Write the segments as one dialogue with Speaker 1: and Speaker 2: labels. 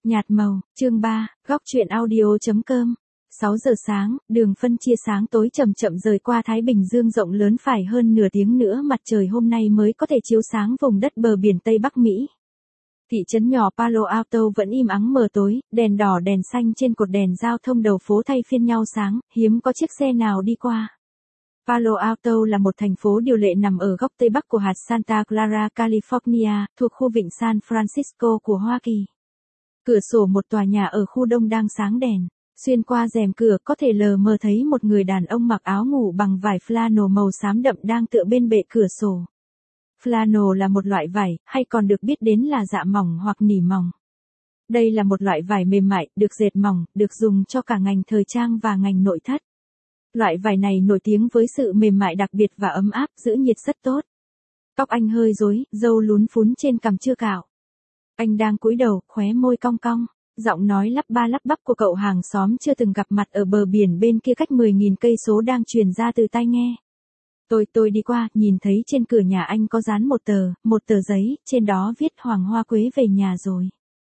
Speaker 1: Nhạt màu, chương 3, góc truyện audio.com. 6 giờ sáng, đường phân chia sáng tối chậm chậm rời qua Thái Bình Dương rộng lớn, phải hơn nửa tiếng nữa mặt trời hôm nay mới có thể chiếu sáng vùng đất bờ biển Tây Bắc Mỹ. Thị trấn nhỏ Palo Alto vẫn im ắng mờ tối, đèn đỏ đèn xanh trên cột đèn giao thông đầu phố thay phiên nhau sáng, hiếm có chiếc xe nào đi qua. Palo Alto là một thành phố điều lệ nằm ở góc Tây Bắc của hạt Santa Clara, California, thuộc khu vịnh San Francisco của Hoa Kỳ. Cửa sổ một tòa nhà ở khu đông đang sáng đèn. Xuyên qua rèm cửa có thể lờ mờ thấy một người đàn ông mặc áo ngủ bằng vải flannel màu xám đậm đang tựa bên bệ cửa sổ. Flannel là một loại vải, hay còn được biết đến là dạ mỏng hoặc nỉ mỏng. Đây là một loại vải mềm mại, được dệt mỏng, được dùng cho cả ngành thời trang và ngành nội thất. Loại vải này nổi tiếng với sự mềm mại đặc biệt và ấm áp, giữ nhiệt rất tốt. Tóc anh hơi rối, râu lún phún trên cằm chưa cạo. Anh đang cúi đầu, khóe môi cong cong. Giọng nói lắp ba lắp bắp của cậu hàng xóm chưa từng gặp mặt ở bờ biển bên kia cách 10.000 cây số đang truyền ra từ tai nghe. Tôi đi qua, nhìn thấy trên cửa nhà anh có dán một tờ giấy, trên đó viết Hoàng Hoa Quế về nhà rồi.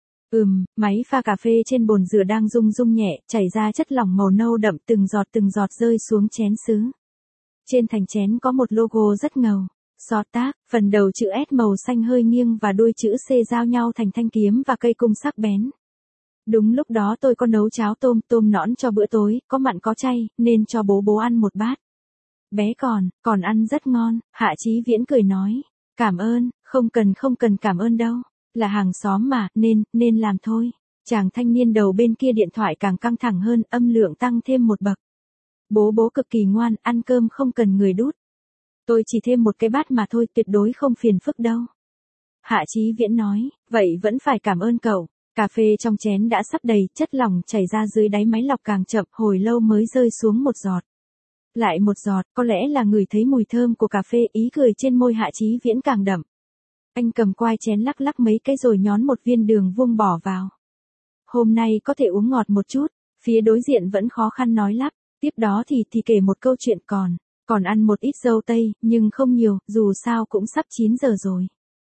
Speaker 1: Máy pha cà phê trên bồn rửa đang rung rung nhẹ, chảy ra chất lỏng màu nâu đậm, từng giọt rơi xuống chén sứ. Trên thành chén có một logo rất ngầu. Xót tác, phần đầu chữ S màu xanh hơi nghiêng và đuôi chữ C giao nhau thành thanh kiếm và cây cung sắc bén. Đúng lúc đó tôi có nấu cháo tôm nõn cho bữa tối, có mặn có chay, nên cho bố ăn một bát. Bé còn ăn rất ngon, Hạ Chí Viễn cười nói. Cảm ơn, không cần cảm ơn đâu, là hàng xóm mà, nên làm thôi. Chàng thanh niên đầu bên kia điện thoại càng căng thẳng hơn, âm lượng tăng thêm một bậc. Bố cực kỳ ngoan, ăn cơm không cần người đút. Tôi chỉ thêm một cái bát mà thôi, tuyệt đối không phiền phức đâu. Hạ Chí Viễn nói, vậy vẫn phải cảm ơn cậu. Cà phê trong chén đã sắp đầy, chất lỏng chảy ra dưới đáy máy lọc càng chậm, hồi lâu mới rơi xuống một giọt. Lại một giọt, có lẽ là ngửi thấy mùi thơm của cà phê, ý cười trên môi Hạ Chí Viễn càng đậm. Anh cầm quai chén lắc mấy cái rồi nhón một viên đường vuông bỏ vào. Hôm nay có thể uống ngọt một chút, phía đối diện vẫn khó khăn nói lắp, tiếp đó thì kể một câu chuyện còn ăn một ít dâu tây, nhưng không nhiều, dù sao cũng sắp 9 giờ rồi.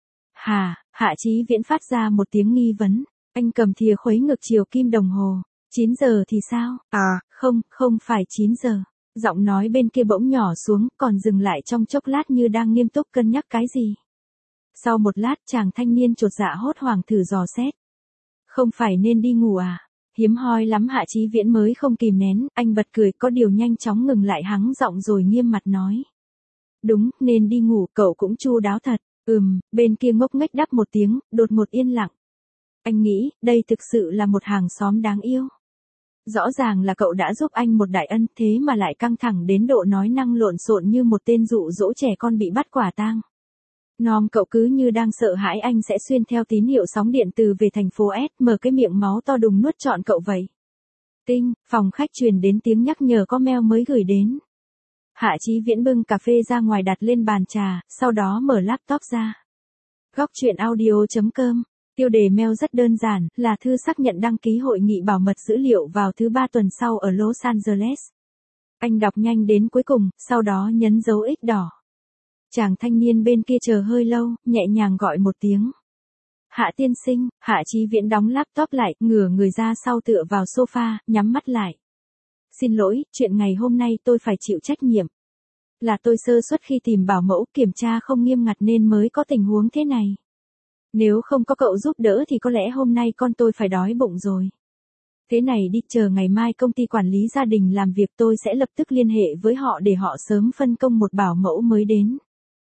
Speaker 1: Hạ Chí Viễn phát ra một tiếng nghi vấn. Anh cầm thìa khuấy ngược chiều kim đồng hồ. 9 giờ thì sao? Không phải 9 giờ. Giọng nói bên kia bỗng nhỏ xuống, còn dừng lại trong chốc lát như đang nghiêm túc cân nhắc cái gì. Sau một lát chàng thanh niên chột dạ hốt hoảng thử dò xét. Không phải nên đi ngủ à? Hiếm hoi lắm Hạ Chí Viễn mới không kìm nén, anh bật cười, có điều nhanh chóng ngừng lại, hắng giọng rồi nghiêm mặt nói. Đúng, nên đi ngủ, cậu cũng chu đáo thật. Bên kia ngốc nghếch đáp một tiếng, đột ngột yên lặng. Anh nghĩ, đây thực sự là một hàng xóm đáng yêu. Rõ ràng là cậu đã giúp anh một đại ân, thế mà lại căng thẳng đến độ nói năng lộn xộn như một tên dụ dỗ trẻ con bị bắt quả tang. Cậu cứ như đang sợ hãi anh sẽ xuyên theo tín hiệu sóng điện từ về thành phố S, mở cái miệng máu to đùng nuốt trọn cậu vậy. Phòng khách truyền đến tiếng nhắc nhở có mail mới gửi đến. Hạ Chí Viễn bưng cà phê ra ngoài đặt lên bàn trà, sau đó mở laptop ra. Góc truyện audio.com. Tiêu đề mail rất đơn giản, là thư xác nhận đăng ký hội nghị bảo mật dữ liệu vào thứ 3 tuần sau ở Los Angeles. Anh đọc nhanh đến cuối cùng, sau đó nhấn dấu X đỏ. Chàng thanh niên bên kia chờ hơi lâu, nhẹ nhàng gọi một tiếng. Hạ tiên sinh. Hạ Chí Viễn đóng laptop lại, ngửa người ra sau tựa vào sofa, nhắm mắt lại. Xin lỗi, chuyện ngày hôm nay tôi phải chịu trách nhiệm. Là tôi sơ suất khi tìm bảo mẫu, kiểm tra không nghiêm ngặt nên mới có tình huống thế này. Nếu không có cậu giúp đỡ thì có lẽ hôm nay con tôi phải đói bụng rồi. Thế này đi, chờ ngày mai công ty quản lý gia đình làm việc tôi sẽ lập tức liên hệ với họ để họ sớm phân công một bảo mẫu mới đến.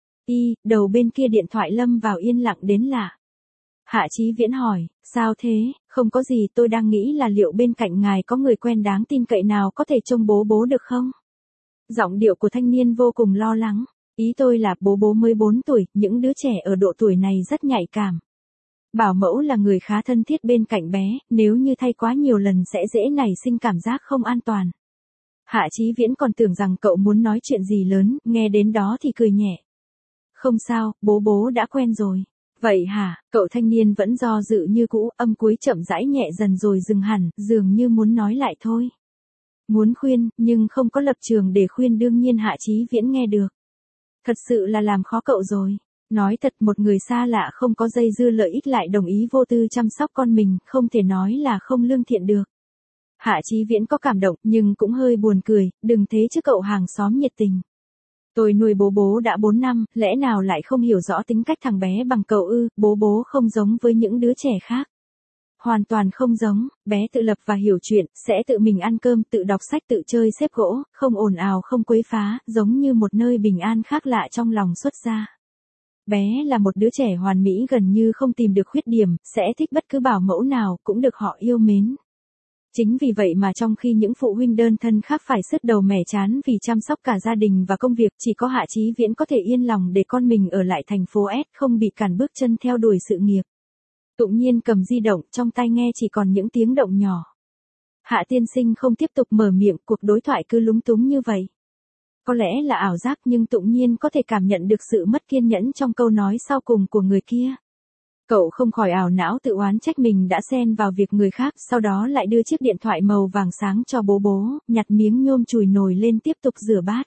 Speaker 1: Đầu bên kia điện thoại lâm vào yên lặng đến lạ. Hạ Chí Viễn hỏi, sao thế? Không có gì, tôi đang nghĩ là liệu bên cạnh ngài có người quen đáng tin cậy nào có thể trông bố được không? Giọng điệu của thanh niên vô cùng lo lắng. Ý tôi là bố mới 4 tuổi, những đứa trẻ ở độ tuổi này rất nhạy cảm. Bảo mẫu là người khá thân thiết bên cạnh bé, nếu như thay quá nhiều lần sẽ dễ nảy sinh cảm giác không an toàn. Hạ Chí Viễn còn tưởng rằng cậu muốn nói chuyện gì lớn, nghe đến đó thì cười nhẹ. Không sao, bố đã quen rồi. Vậy hả? Cậu thanh niên vẫn do dự như cũ, âm cuối chậm rãi nhẹ dần rồi dừng hẳn, dường như muốn nói lại thôi. Muốn khuyên, nhưng không có lập trường để khuyên, đương nhiên Hạ Chí Viễn nghe được. Thật sự là làm khó cậu rồi. Nói thật, một người xa lạ không có dây dưa lợi ích lại đồng ý vô tư chăm sóc con mình, không thể nói là không lương thiện được. Hạ Chí Viễn có cảm động, nhưng cũng hơi buồn cười, đừng thế chứ cậu hàng xóm nhiệt tình. Tôi nuôi bố bố đã 4 năm, lẽ nào lại không hiểu rõ tính cách thằng bé bằng cậu ư, bố bố không giống với những đứa trẻ khác. Hoàn toàn không giống, bé tự lập và hiểu chuyện, sẽ tự mình ăn cơm, tự đọc sách, tự chơi xếp gỗ, không ồn ào, không quấy phá, giống như một nơi bình an khác lạ trong lòng xuất gia. Bé là một đứa trẻ hoàn mỹ gần như không tìm được khuyết điểm, sẽ thích bất cứ bảo mẫu nào, cũng được họ yêu mến. Chính vì vậy mà trong khi những phụ huynh đơn thân khác phải sứt đầu mẻ trán vì chăm sóc cả gia đình và công việc, chỉ có Hạ Chí Viễn có thể yên lòng để con mình ở lại thành phố S, không bị cản bước chân theo đuổi sự nghiệp. Tụng Nhiên cầm di động, trong tai nghe chỉ còn những tiếng động nhỏ. Hạ tiên sinh không tiếp tục mở miệng, cuộc đối thoại cứ lúng túng như vậy. Có lẽ là ảo giác, nhưng Tụng Nhiên có thể cảm nhận được sự mất kiên nhẫn trong câu nói sau cùng của người kia. Cậu không khỏi ảo não tự oán trách mình đã xen vào việc người khác, sau đó lại đưa chiếc điện thoại màu vàng sáng cho bố bố, nhặt miếng nhôm chùi nồi lên tiếp tục rửa bát.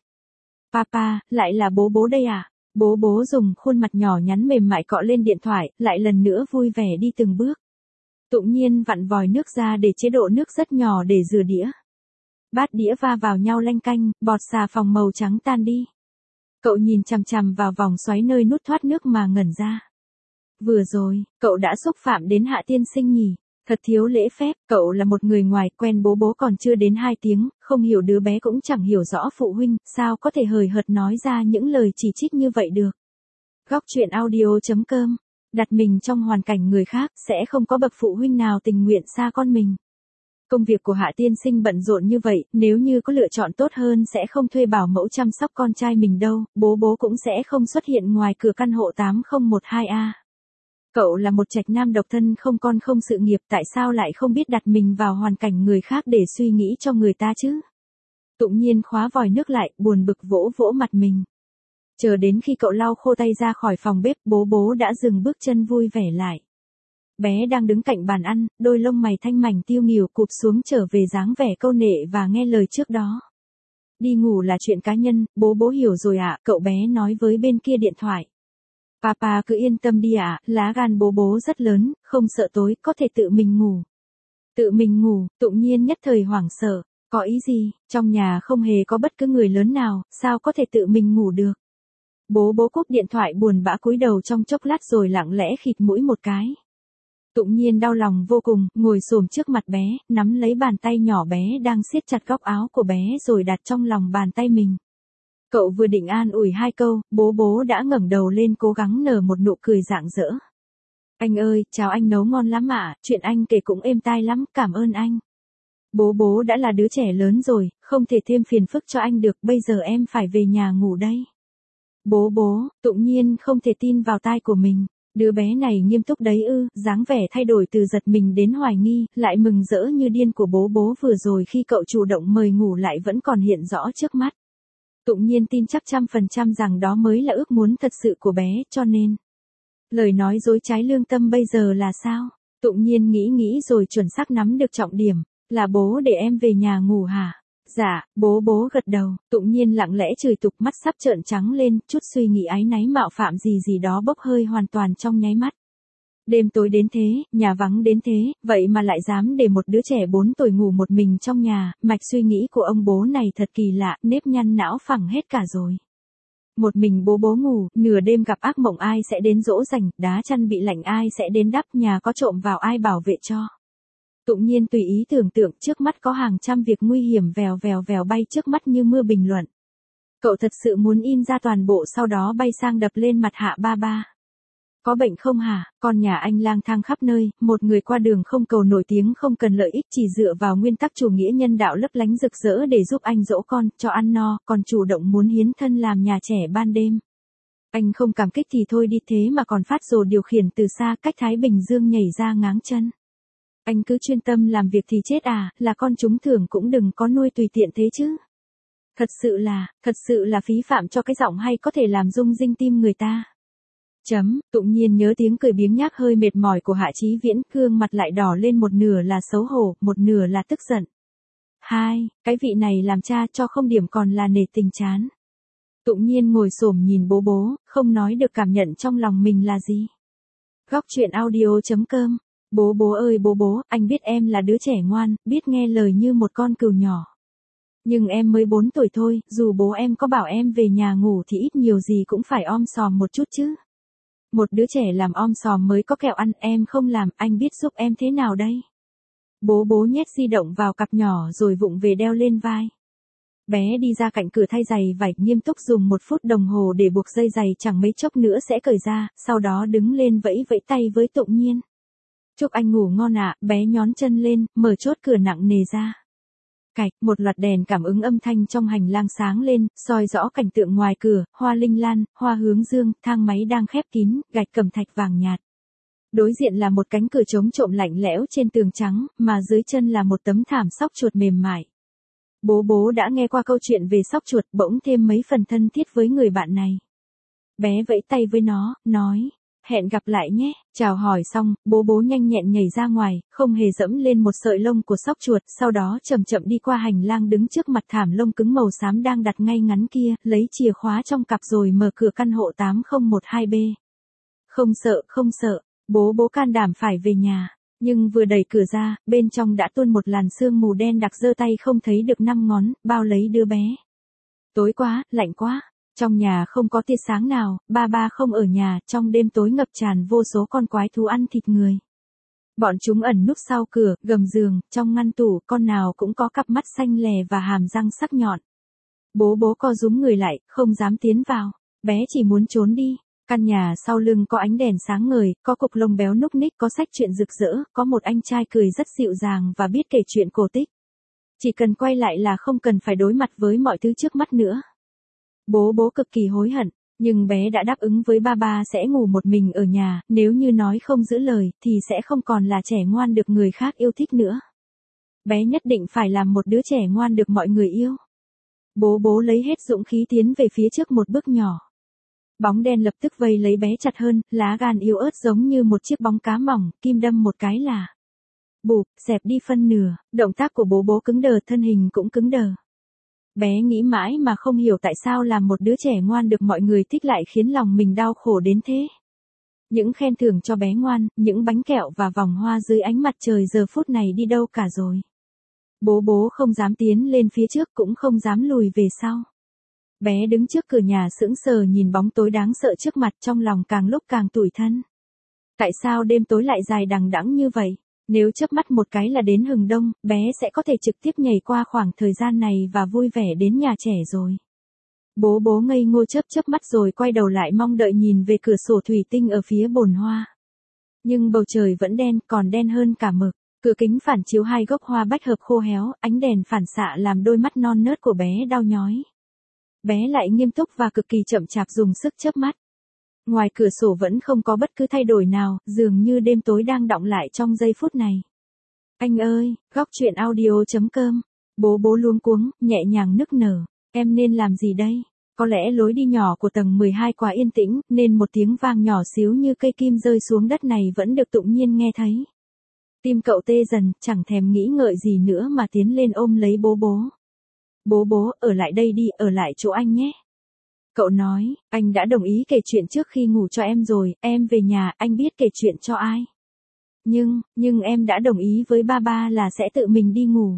Speaker 1: Papa, lại là bố bố đây à? Bố bố dùng khuôn mặt nhỏ nhắn mềm mại cọ lên điện thoại, lại lần nữa vui vẻ đi từng bước. Tụng Nhiên vặn vòi nước ra để chế độ nước rất nhỏ để rửa đĩa. Bát đĩa va vào nhau lanh canh, bọt xà phòng màu trắng tan đi. Cậu nhìn chằm chằm vào vòng xoáy nơi nút thoát nước mà ngẩn ra. Vừa rồi, cậu đã xúc phạm đến Hạ tiên sinh nhỉ? Thật thiếu lễ phép, cậu là một người ngoài, quen bố bố còn chưa đến 2 tiếng, không hiểu đứa bé cũng chẳng hiểu rõ phụ huynh, sao có thể hời hợt nói ra những lời chỉ trích như vậy được. Góc truyện audio.com. Đặt mình trong hoàn cảnh người khác, sẽ không có bậc phụ huynh nào tình nguyện xa con mình. Công việc của Hạ tiên sinh bận rộn như vậy, nếu như có lựa chọn tốt hơn sẽ không thuê bảo mẫu chăm sóc con trai mình đâu, bố bố cũng sẽ không xuất hiện ngoài cửa căn hộ 8012A. Cậu là một trạch nam độc thân không con không sự nghiệp, tại sao lại không biết đặt mình vào hoàn cảnh người khác để suy nghĩ cho người ta chứ? Tụng Nhiên khóa vòi nước lại, buồn bực vỗ vỗ mặt mình. Chờ đến khi cậu lau khô tay ra khỏi phòng bếp, bố bố đã dừng bước chân vui vẻ lại. Bé đang đứng cạnh bàn ăn, đôi lông mày thanh mảnh tiêu nghỉu cụp xuống trở về dáng vẻ câu nệ và nghe lời trước đó. Đi ngủ là chuyện cá nhân, bố bố hiểu rồi ạ, cậu bé nói với bên kia điện thoại. Papa cứ yên tâm đi ạ, lá gan bố bố rất lớn, không sợ tối, có thể tự mình ngủ. Tự mình ngủ, Tụng Nhiên nhất thời hoảng sợ, có ý gì, trong nhà không hề có bất cứ người lớn nào, sao có thể tự mình ngủ được. Bố bố cúp điện thoại buồn bã cúi đầu trong chốc lát rồi lặng lẽ khịt mũi một cái. Tụng Nhiên đau lòng vô cùng, ngồi xổm trước mặt bé, nắm lấy bàn tay nhỏ bé đang siết chặt góc áo của bé rồi đặt trong lòng bàn tay mình. Cậu vừa định an ủi 2 câu, bố bố đã ngẩng đầu lên cố gắng nở một nụ cười rạng rỡ. Anh ơi, chào anh nấu ngon lắm ạ, chuyện anh kể cũng êm tai lắm, cảm ơn anh. Bố bố đã là đứa trẻ lớn rồi, không thể thêm phiền phức cho anh được, bây giờ em phải về nhà ngủ đây. Bố bố, Tụng Nhiên không thể tin vào tai của mình. Đứa bé này nghiêm túc đấy ư, dáng vẻ thay đổi từ giật mình đến hoài nghi, lại mừng rỡ như điên của bố bố vừa rồi khi cậu chủ động mời ngủ lại vẫn còn hiện rõ trước mắt. Tụng Nhiên tin chắc 100% rằng đó mới là ước muốn thật sự của bé, cho nên. Lời nói dối trái lương tâm bây giờ là sao? Tụng Nhiên nghĩ rồi chuẩn xác nắm được trọng điểm, là bố để em về nhà ngủ hả? Dạ, bố bố gật đầu, Tụng Nhiên lặng lẽ chửi tục mắt sắp trợn trắng lên, chút suy nghĩ áy náy mạo phạm gì đó bốc hơi hoàn toàn trong nháy mắt. Đêm tối đến thế, nhà vắng đến thế, vậy mà lại dám để một đứa trẻ 4 tuổi ngủ một mình trong nhà, mạch suy nghĩ của ông bố này thật kỳ lạ, nếp nhăn não phẳng hết cả rồi. Một mình bố bố ngủ, nửa đêm gặp ác mộng ai sẽ đến dỗ dành, đá chăn bị lạnh ai sẽ đến đắp, nhà có trộm vào ai bảo vệ cho. Tụng Nhiên tùy ý tưởng tượng trước mắt có hàng trăm việc nguy hiểm vèo bay trước mắt như mưa bình luận. Cậu thật sự muốn in ra toàn bộ sau đó bay sang đập lên mặt Hạ ba ba. Có bệnh không hả, con nhà anh lang thang khắp nơi, một người qua đường không cầu nổi tiếng không cần lợi ích chỉ dựa vào nguyên tắc chủ nghĩa nhân đạo lấp lánh rực rỡ để giúp anh dỗ con, cho ăn no, còn chủ động muốn hiến thân làm nhà trẻ ban đêm. Anh không cảm kích thì thôi đi thế mà còn phát rồ điều khiển từ xa cách Thái Bình Dương nhảy ra ngáng chân. Anh cứ chuyên tâm làm việc thì chết à, là con chúng thường cũng đừng có nuôi tùy tiện thế chứ. Thật sự là phí phạm cho cái giọng hay có thể làm rung rinh tim người ta. Tụng Nhiên nhớ tiếng cười biếng nhác hơi mệt mỏi của Hạ Chí Viễn, gương mặt lại đỏ lên một nửa là xấu hổ, một nửa là tức giận. Cái vị này làm cha cho không điểm còn là nể tình chán. Tụng Nhiên ngồi xổm nhìn bố, không nói được cảm nhận trong lòng mình là gì. Góc truyện audio.com. Bố ơi bố, anh biết em là đứa trẻ ngoan, biết nghe lời như một con cừu nhỏ. Nhưng em mới 4 tuổi thôi, dù bố em có bảo em về nhà ngủ thì ít nhiều gì cũng phải om sòm một chút chứ. Một đứa trẻ làm om sòm mới có kẹo ăn, em không làm, anh biết giúp em thế nào đây? Bố nhét di động vào cặp nhỏ rồi vụng về đeo lên vai. Bé đi ra cạnh cửa thay giày vải, nghiêm túc dùng 1 phút đồng hồ để buộc dây giày, chẳng mấy chốc nữa sẽ cởi ra, sau đó đứng lên vẫy tay với Tụng Nhiên. Chúc anh ngủ ngon ạ, bé nhón chân lên, mở chốt cửa nặng nề ra. Cạch, một loạt đèn cảm ứng âm thanh trong hành lang sáng lên, soi rõ cảnh tượng ngoài cửa, hoa linh lan, hoa hướng dương, thang máy đang khép kín, gạch cẩm thạch vàng nhạt. Đối diện là một cánh cửa chống trộm lạnh lẽo trên tường trắng, mà dưới chân là một tấm thảm xóc chuột mềm mại. Bố đã nghe qua câu chuyện về xóc chuột, bỗng thêm mấy phần thân thiết với người bạn này. Bé vẫy tay với nó, nói, hẹn gặp lại nhé. Chào hỏi xong, bố nhanh nhẹn nhảy ra ngoài, không hề dẫm lên một sợi lông của xóc chuột, sau đó chậm chậm đi qua hành lang đứng trước mặt thảm lông cứng màu xám đang đặt ngay ngắn kia, lấy chìa khóa trong cặp rồi mở cửa căn hộ 8012B. Không sợ, bố can đảm phải về nhà. Nhưng vừa đẩy cửa ra, bên trong đã tuôn một làn sương mù đen đặc, giơ tay không thấy được 5 ngón, bao lấy đứa bé. Tối quá, lạnh quá. Trong nhà không có tia sáng nào, ba không ở nhà, trong đêm tối ngập tràn vô số con quái thú ăn thịt người. Bọn chúng ẩn núp sau cửa, gầm giường, trong ngăn tủ, con nào cũng có cặp mắt xanh lè và hàm răng sắc nhọn. Bố co rúm người lại, không dám tiến vào. Bé chỉ muốn trốn đi. Căn nhà sau lưng có ánh đèn sáng ngời, có cục lông béo núc ních, có sách truyện rực rỡ, có một anh trai cười rất dịu dàng và biết kể chuyện cổ tích. Chỉ cần quay lại là không cần phải đối mặt với mọi thứ trước mắt nữa. Bố cực kỳ hối hận, nhưng bé đã đáp ứng với ba sẽ ngủ một mình ở nhà, nếu như nói không giữ lời thì sẽ không còn là trẻ ngoan được người khác yêu thích nữa. Bé nhất định phải làm một đứa trẻ ngoan được mọi người yêu. Bố lấy hết dũng khí tiến về phía trước một bước nhỏ. Bóng đen lập tức vây lấy bé chặt hơn, lá gan yếu ớt giống như một chiếc bóng cá mỏng, kim đâm một cái là bụp, xẹp đi phân nửa. Động tác của bố cứng đờ, thân hình cũng cứng đờ. Bé nghĩ mãi mà không hiểu tại sao làm một đứa trẻ ngoan được mọi người thích lại khiến lòng mình đau khổ đến thế. Những khen thưởng cho bé ngoan, những bánh kẹo và vòng hoa dưới ánh mặt trời giờ phút này đi đâu cả rồi. Bố không dám tiến lên phía trước, cũng không dám lùi về sau. Bé đứng trước cửa nhà sững sờ nhìn bóng tối đáng sợ trước mặt, trong lòng càng lúc càng tủi thân. Tại sao đêm tối lại dài đằng đẵng như vậy? Nếu chớp mắt một cái là đến hừng đông, bé sẽ có thể trực tiếp nhảy qua khoảng thời gian này và vui vẻ đến nhà trẻ rồi. Bố ngây ngô chớp mắt rồi quay đầu lại mong đợi nhìn về cửa sổ thủy tinh ở phía bồn hoa. Nhưng bầu trời vẫn đen, còn đen hơn cả mực. Cửa kính phản chiếu 2 gốc hoa bách hợp khô héo, ánh đèn phản xạ làm đôi mắt non nớt của bé đau nhói. Bé lại nghiêm túc và cực kỳ chậm chạp dùng sức chớp mắt. Ngoài cửa sổ vẫn không có bất cứ thay đổi nào, dường như đêm tối đang đọng lại trong giây phút này. Anh ơi, góc truyện audio.com. Bố luống cuống, nhẹ nhàng nức nở. Em nên làm gì đây? Có lẽ lối đi nhỏ của tầng 12 quá yên tĩnh, nên một tiếng vang nhỏ xíu như cây kim rơi xuống đất này vẫn được Tụng Nhiên nghe thấy. Tim cậu tê dần, chẳng thèm nghĩ ngợi gì nữa mà tiến lên ôm lấy bố. Bố, ở lại đây đi, ở lại chỗ anh nhé. Cậu nói, anh đã đồng ý kể chuyện trước khi ngủ cho em rồi, em về nhà, anh biết kể chuyện cho ai. Nhưng em đã đồng ý với ba là sẽ tự mình đi ngủ.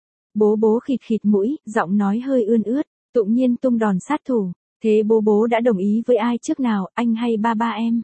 Speaker 1: Bố khịt mũi, giọng nói hơi ươn ướt. Tụng Nhiên tung đòn sát thủ. Thế bố đã đồng ý với ai trước nào, anh hay ba em?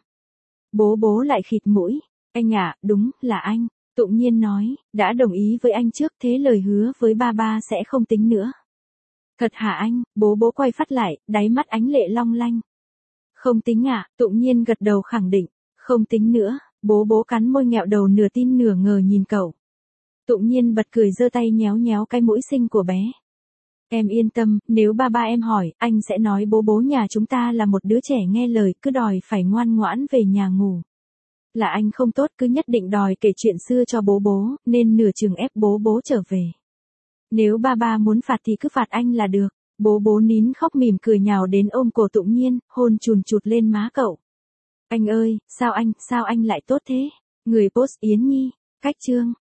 Speaker 1: Bố lại khịt mũi. Anh ạ, đúng, là anh. Tụng Nhiên nói, đã đồng ý với anh trước, thế lời hứa với ba sẽ không tính nữa. Thật hả anh? Bố quay phát lại, đáy mắt ánh lệ long lanh. Không tính ạ, Tụng Nhiên gật đầu khẳng định. Không tính nữa. Bố cắn môi nghẹo đầu nửa tin nửa ngờ nhìn cậu. Tụng Nhiên bật cười giơ tay nhéo cái mũi xinh của bé. Em yên tâm, nếu ba em hỏi, anh sẽ nói bố nhà chúng ta là một đứa trẻ nghe lời, cứ đòi phải ngoan ngoãn về nhà ngủ. Là anh không tốt, cứ nhất định đòi kể chuyện xưa cho bố, nên nửa chừng ép bố trở về. Nếu ba muốn phạt thì cứ phạt anh là được. Bố nín khóc mỉm cười nhào đến ôm cổ Tụng Nhiên, hôn chùn chụt lên má cậu. Anh ơi, sao anh lại tốt thế? Người post Yến Nhi, cách chương.